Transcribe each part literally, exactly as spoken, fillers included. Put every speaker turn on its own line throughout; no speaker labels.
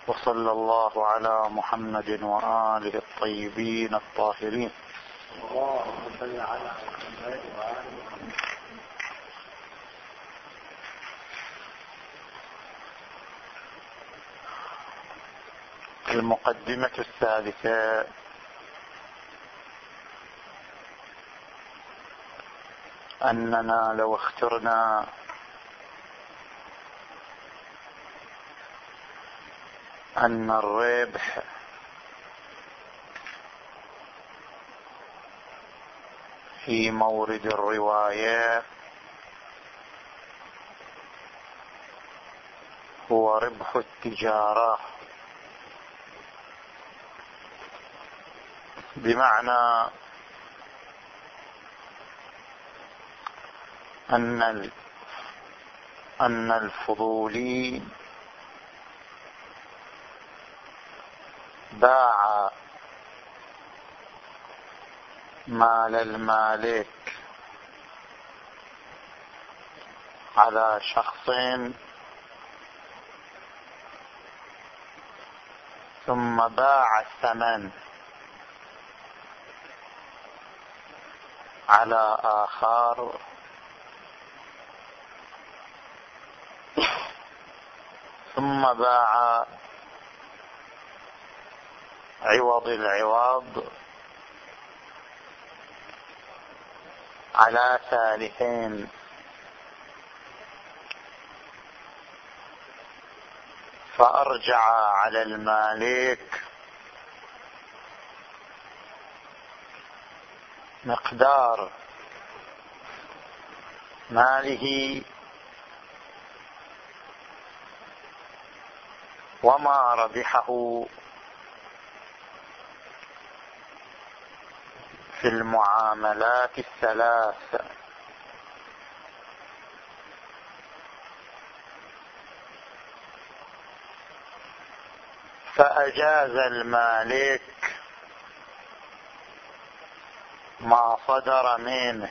وصلى الله على محمد وآله الطيبين الطاهرين.
اللهم صل على محمد وآل محمد.
المقدمة الثالثة: أننا لو اخترنا أن الربح في مورد الرواية هو ربح التجارة، بمعنى أن أن الفضولي باع مال المالك على شخص ثم باع الثمن على آخر، ثم باع عوض العوض على ثالثين، فأرجع على المالك مقدار ماله وما ربحه في المعاملات الثلاث. فأجاز المالك ما صدر منه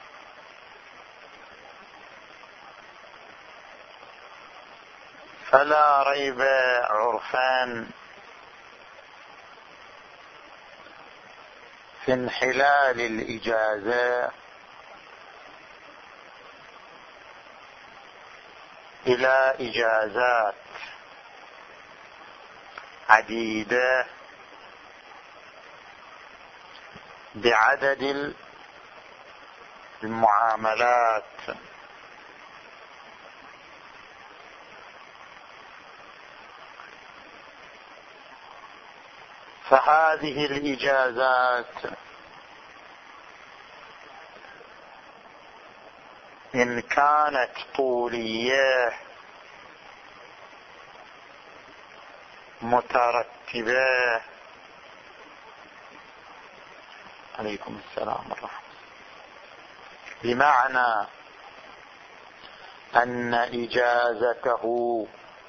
فلا ريب عرفان في انحلال الإجازة إلى إجازات عديدة بعدد المعاملات، فهذه الإجازات إن كانت طولية مترتبة عليكم السلام ورحمة، بمعنى أن إجازته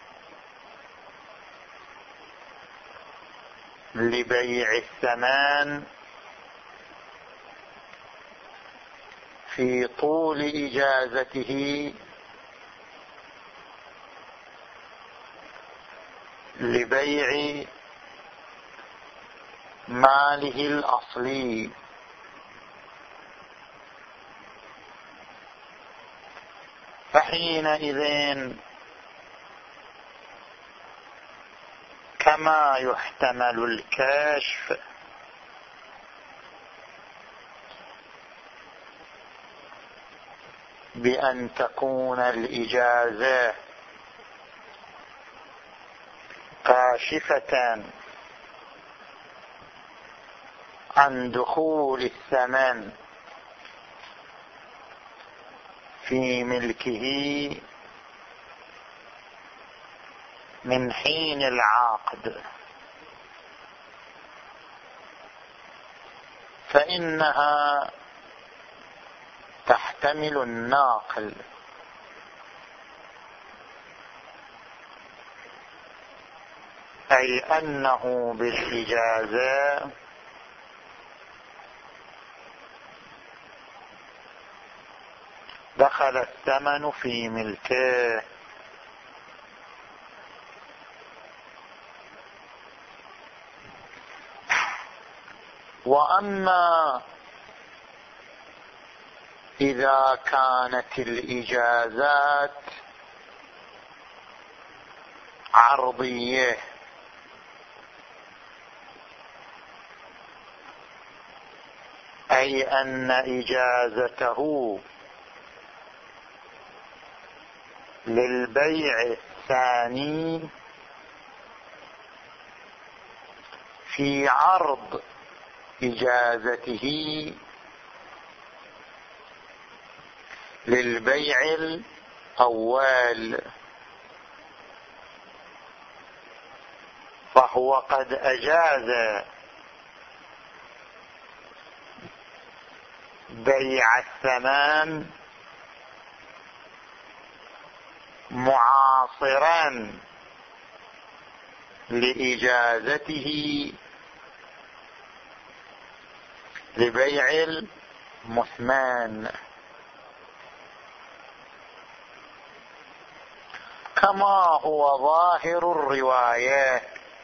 لبيع الثمن في طول إجازته لبيع ماله الأصلي، فحينئذ كما يحتمل الكشف بأن تكون الإجازة كاشفة عن دخول الثمن في ملكه من حين العقد، فإنها تحتمل الناقل، أي أنه بالإجازة دخل الثمن في ملكه، وأما إذا كانت الإجازات عرضية أي أن إجازته للبيع الثاني في عرض إجازته للبيع الأول، فهو قد أجاز بيع الثمن معاصرا لإجازته لبيع المثمان، كما هو ظاهر الرواية.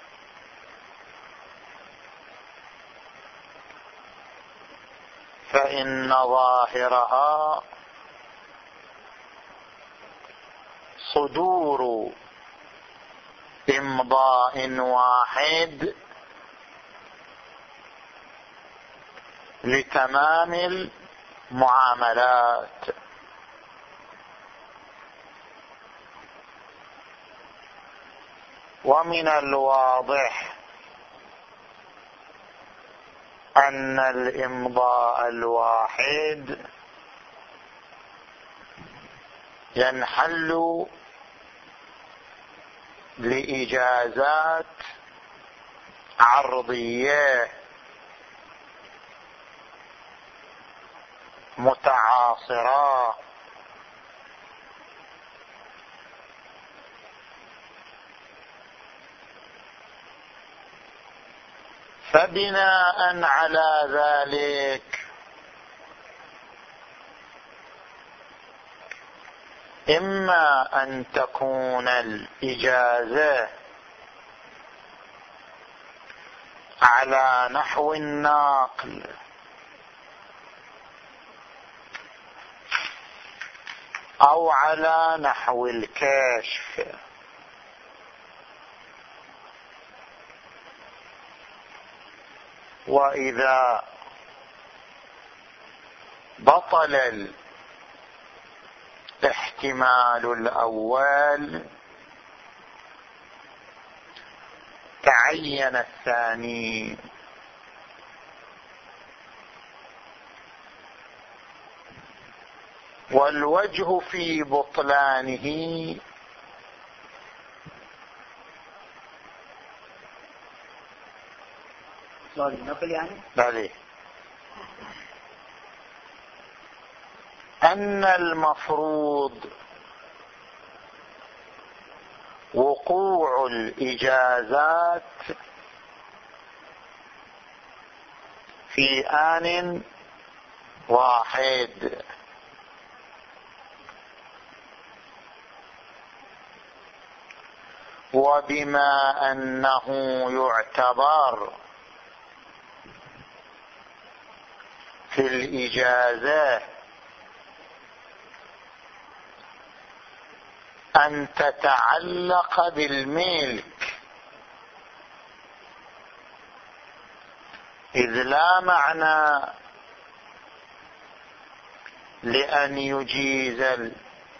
فإن ظاهرها صدور إمضاء واحد لتمام المعاملات، ومن الواضح أن الإمضاء الواحد ينحل لإجازات عرضية متعاصرة، فبناء على ذلك إما أن تكون الإجازة على نحو النقل أو على نحو الكشف، وإذا بطل الاحتمال الأول تعين الثاني، والوجه في بطلانه
النقل يعني
بلى أن المفروض وقوع الإجازات في آن واحد، وبما أنه يعتبر في الإجازة أن تتعلق بالملك، إذ لا معنى لأن يجيز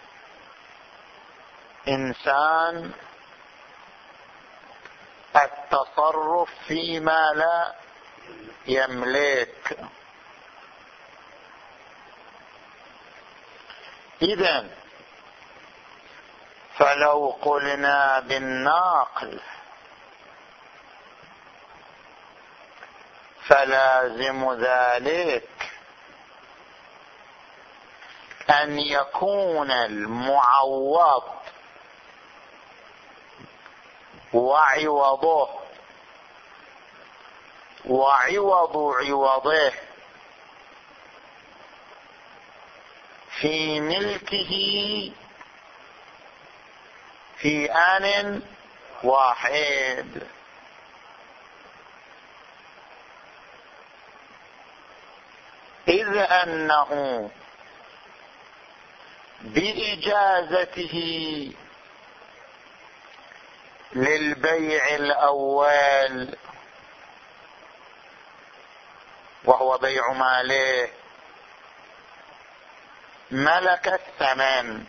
الإنسان التصرف فيما لا يملك. إذن فلو قلنا بالناقل فلازم ذلك أن يكون المعوض وعوضه وعوض عوضه في ملكه في آن واحد. إذ أنه بإجازته للبيع الأول وهو بيع ماله ملك الثمن،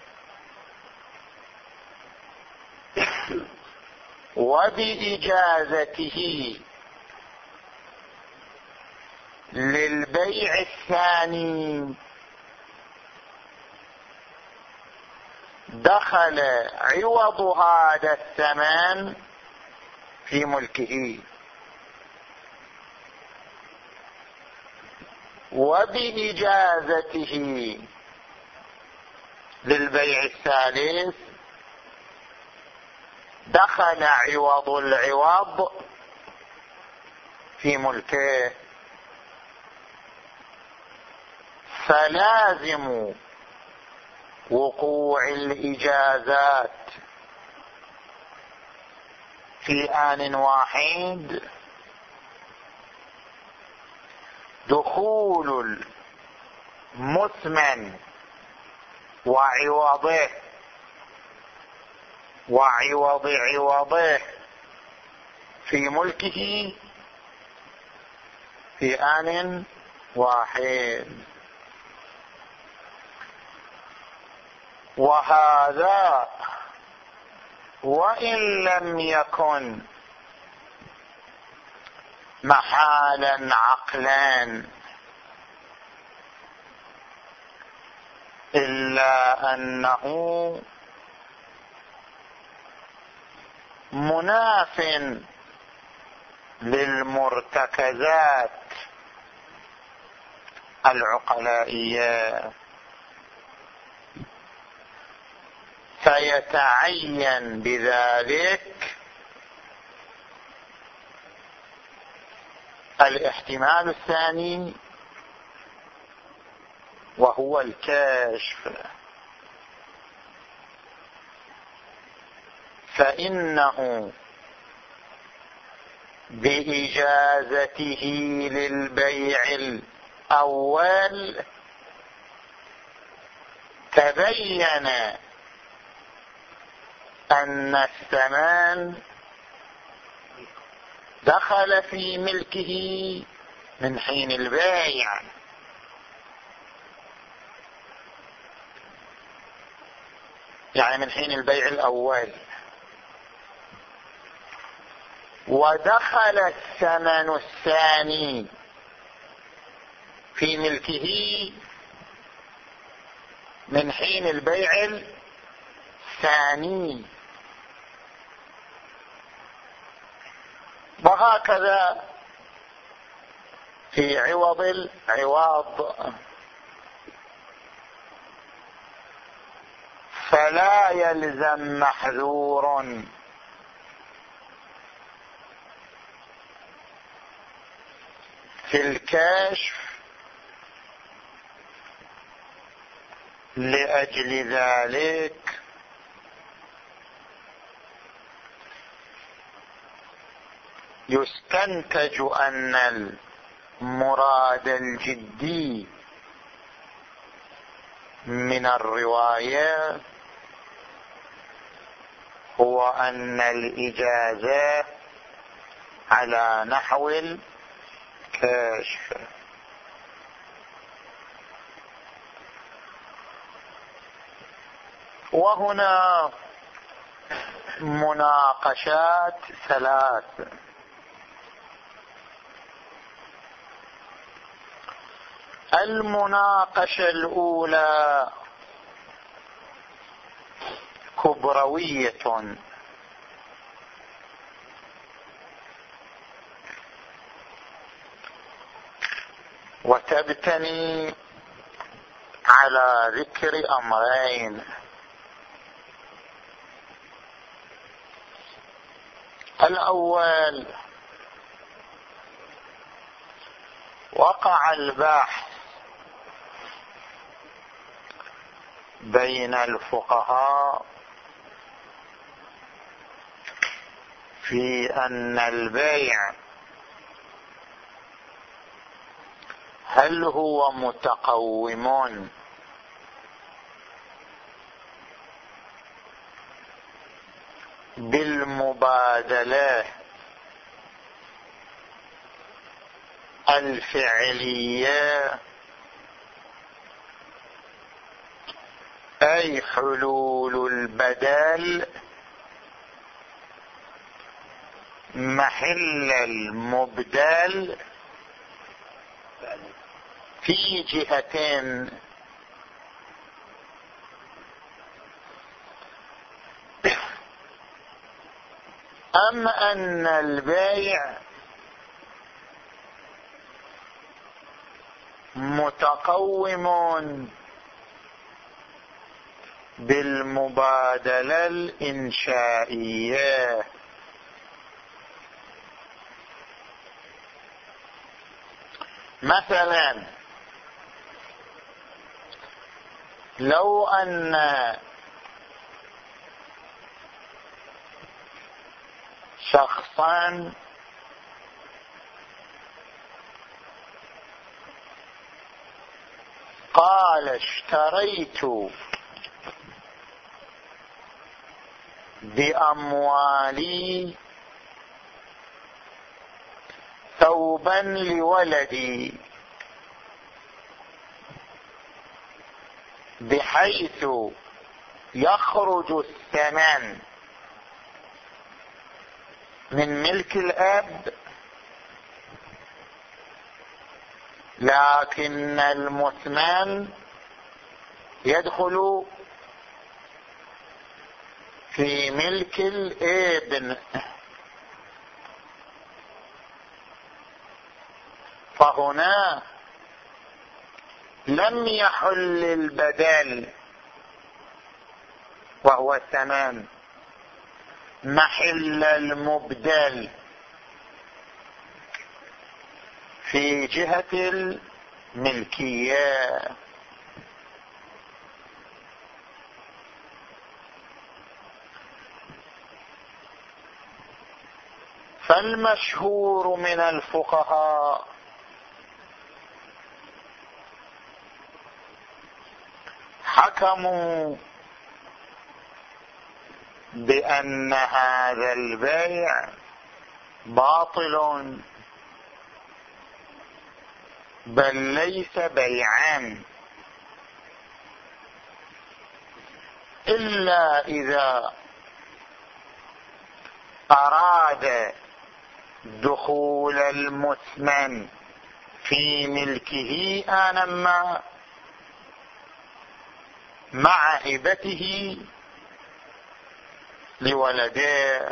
وبإجازته للبيع الثاني دخل عوض هذا الثمن في ملكه، وبإجازته للبيع الثالث دخل عوض العوض في ملكه. فلازم وقوع الإجازات في آن واحد دخول المثمن وعوضه وعوض عوضه في ملكه في آن واحد. وهذا وإن لم يكن محالا عقلا إلا أنه مناف للمرتكزات العقلائية، فيتعين بذلك الاحتمال الثاني وهو الكشف، فإنه بإجازته للبيع الأول تبين أن الثمن دخل في ملكه من حين البيع، يعني من حين البيع الأول، ودخل الثمن الثاني في ملكه من حين البيع الثاني. وهكذا في عوض العوض، فلا يلزم محذور في الكشف لأجل ذلك يستنتج أن المراد الجدي من الرواية هو أن الإجازة على نحو الكشف. وهنا مناقشات ثلاث. المناقشة الأولى كبروية، وتبتني على ذكر أمرين: الأول وقع البحث بين الفقهاء في أن البيع هل هو متقوم بالمبادلة الفعلية، أي حلول البدل محل المبدل في جهتين، أم أن البيع متقوم بالمبادلة الإنشائية. مثلا لو أن شخصا قال اشتريت بأموالي ثوبا لولدي بحيث يخرج الثمن من ملك الأب، لكن المثمن يدخل في ملك الابن، فهنا لم يحل البدل وهو الثمن محل المبدل في جهة الملكية. فالمشهور من الفقهاء حكموا بأن هذا البيع باطل، بل ليس بيعا إلا إذا أراد دخول المثمن في ملكه آنما مع هبته لولده.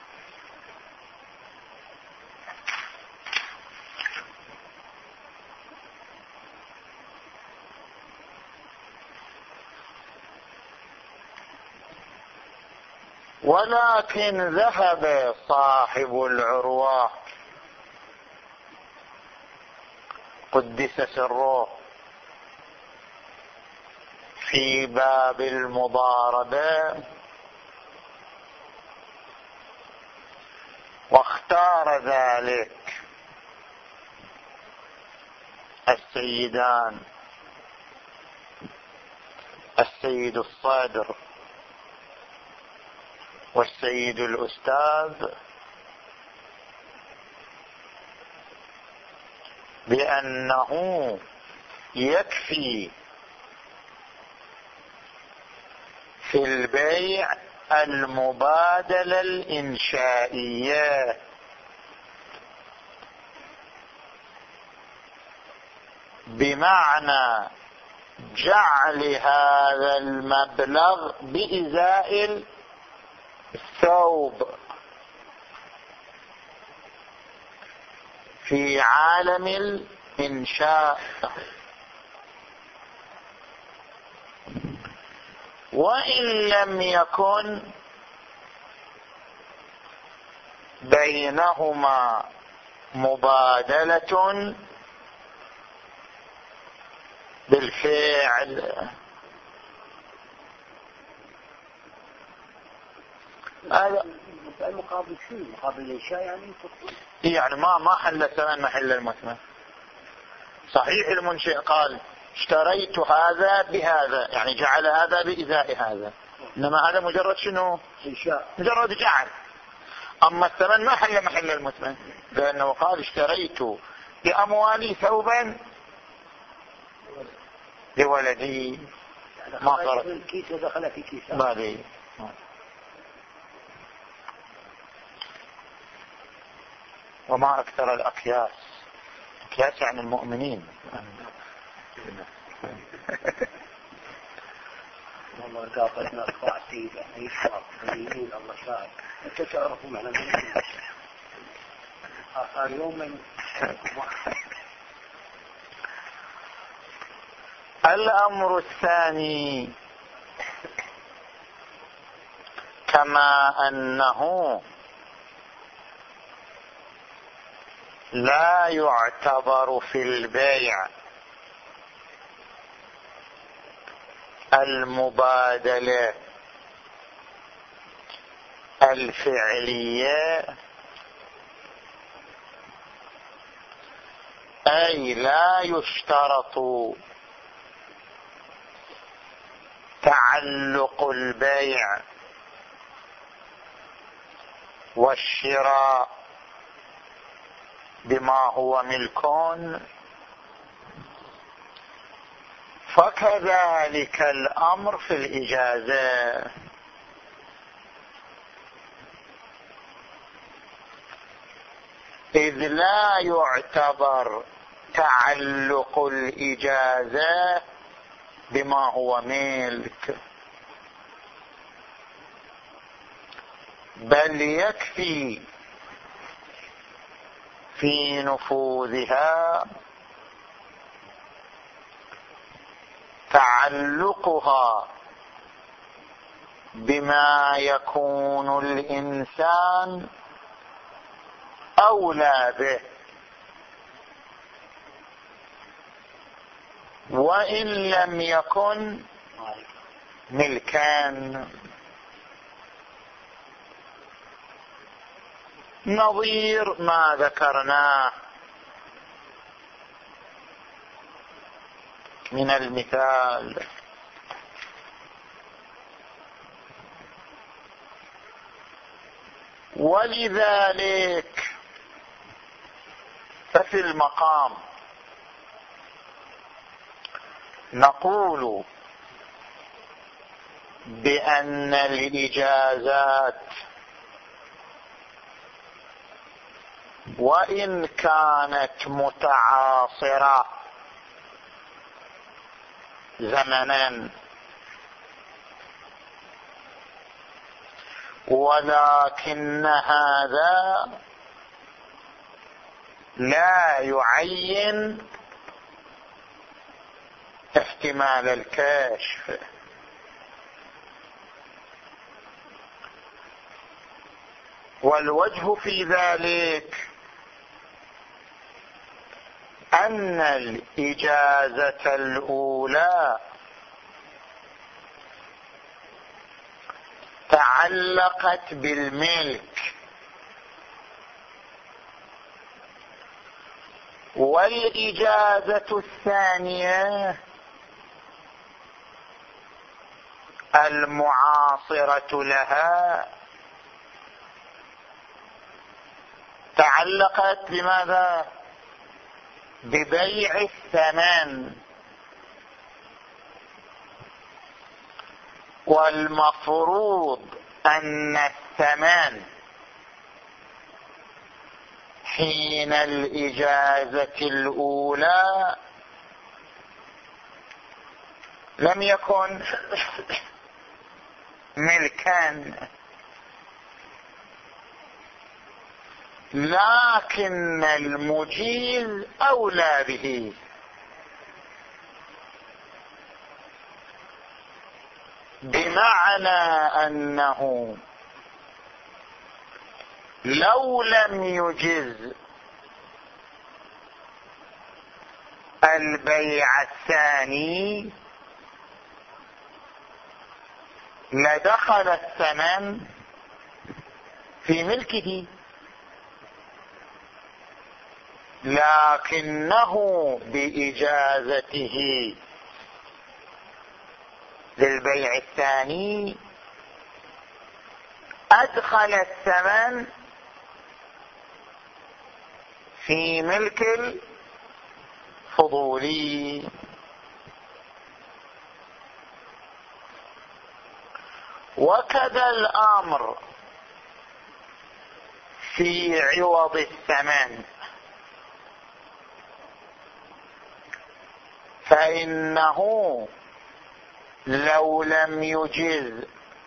ولكن ذهب صاحب العروة قدس سره في باب المضاربة واختار ذلك السيدان السيد الصادر والسيد الأستاذ بأنه يكفي في البيع المبادلة الإنشائية، بمعنى جعل هذا المبلغ بإزاء الثوب في عالم الإنشاء. وإن لم يكن بينهما مبادلة بالفعل.
هذا المقابل شو؟ مقابل الإنشاء يعني
يعني ما ما حل الثمن محل المثمن. صحيح المنشئ قال اشتريت هذا بهذا، يعني جعل هذا بإزاء هذا، إنما هذا مجرد شنو؟ مجرد جعل. أما الثمن ما حل محل المثمن، لأنه قال اشتريت بأموالي ثوبا لولدي، ما صارت
الكيس ودخل في كيس
بالي. وما أكثر الأكياس، أكياس يعني المؤمنين.
والله قاطعنا أخطاء سيدة يشرب يمين الله شاهد. أنت تعرفوا معنى المؤمنين آخر يوم من
الأمر الثاني كما أنه لا يعتبر في البيع المبادلة الفعلية، أي لا يشترط تعلق البيع والشراء بما هو ملكون، فكذلك الأمر في الإجازة. إذ لا يعتبر تعلق الإجازة بما هو ملك، بل يكفي في نفوذها تعلقها بما يكون الإنسان أولى به، وإن لم يكن ملكان. نظير ما ذكرناه من المثال. ولذلك ففي المقام نقول بأن الإجازات وإن كانت متعاصرة زمنا، ولكن هذا لا يعين احتمال الكشف. والوجه في ذلك أن الإجازة الأولى تعلقت بالملك، والإجازة الثانية المعاصرة لها تعلقت بماذا؟ ببيع الثمن. والمفروض أن الثمن حين الإجازة الأولى لم يكن ملكا، لكن المجيز أولى به، بمعنى أنه لو لم يجز البيع الثاني لدخل الثمن في ملكه، لكنه بإجازته للبيع الثاني أدخل الثمن في ملك الفضولي. وكذا الأمر في عوض الثمن، فإنه لو لم يجز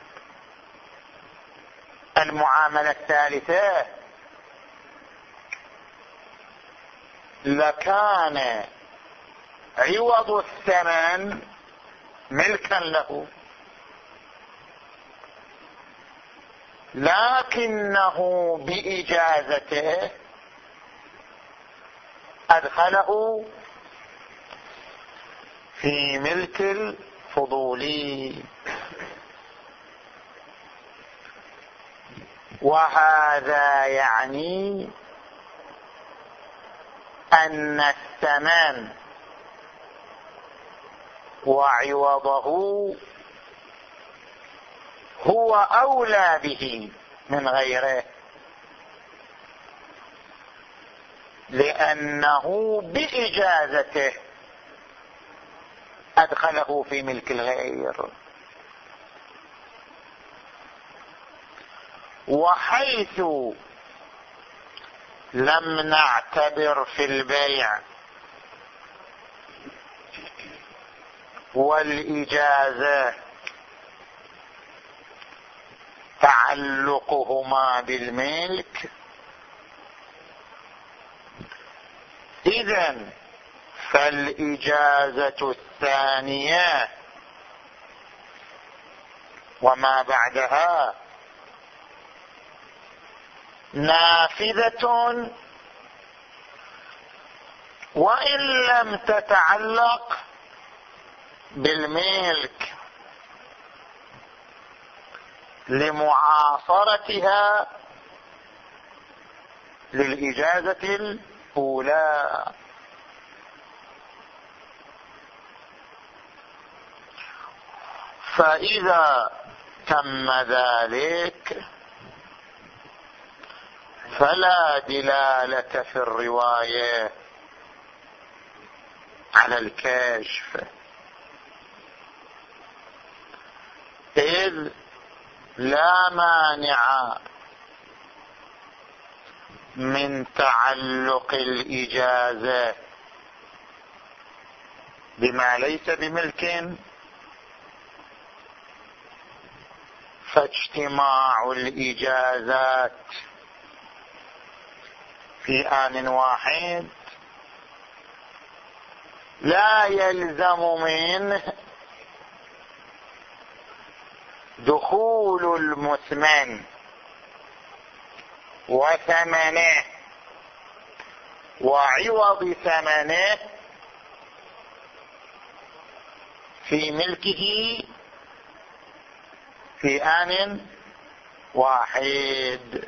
المعاملة الثالثة لكان عوض الثمن ملكا له، لكنه بإجازته أدخله في ملك الفضولي. وهذا يعني أن الثمن وعوضه هو أولى به من غيره، لأنه بإجازته أدخله في ملك الغير. وحيث لم نعتبر في البيع والإجازة تعلقهما بالملك، إذن فالإجازة الثانية وما بعدها نافذة وإن لم تتعلق بالملك، لمعاصرتها للإجازة الأولى. فإذا تم ذلك فلا دلالة في الرواية على الكشف، إذ لا مانع من تعلق الإجازة بما ليس بملك، فاجتماع الإجازات في آن واحد لا يلزم منه دخول المثمن وثمنه وعوض ثمنه في ملكه في آن واحد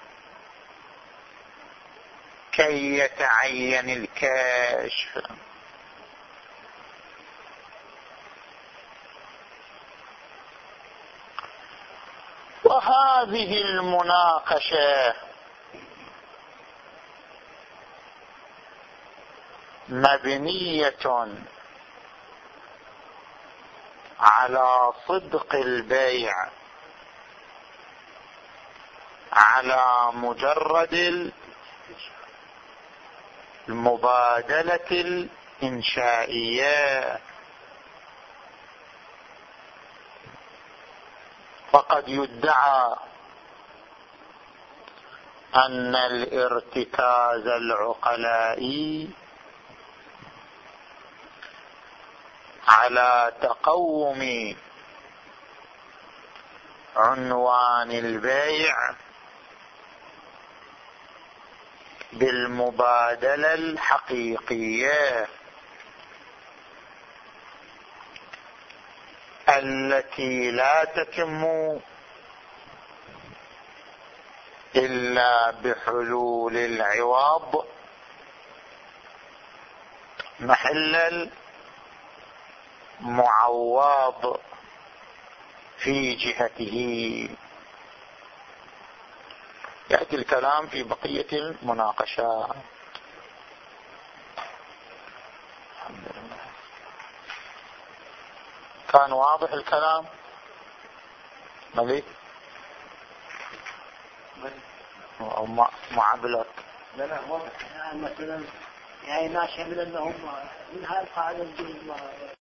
كي يتعين الكشف. وهذه المناقشة مبنية على صدق البيع على مجرد المبادلة الإنشائية، فقد يدعى أن الارتكاز العقلائي على تقوم عنوان البيع بالمبادلة الحقيقية التي لا تتم إلا بحلول العوض محل المعوض في جهته. يأتي الكلام في بقية المناقشات. الحمد لله. كان واضح الكلام مليك أو معبلك؟
لا لا واضح. يعني مثلا يعني ما شمل انهم من هاي القاعدة الجزء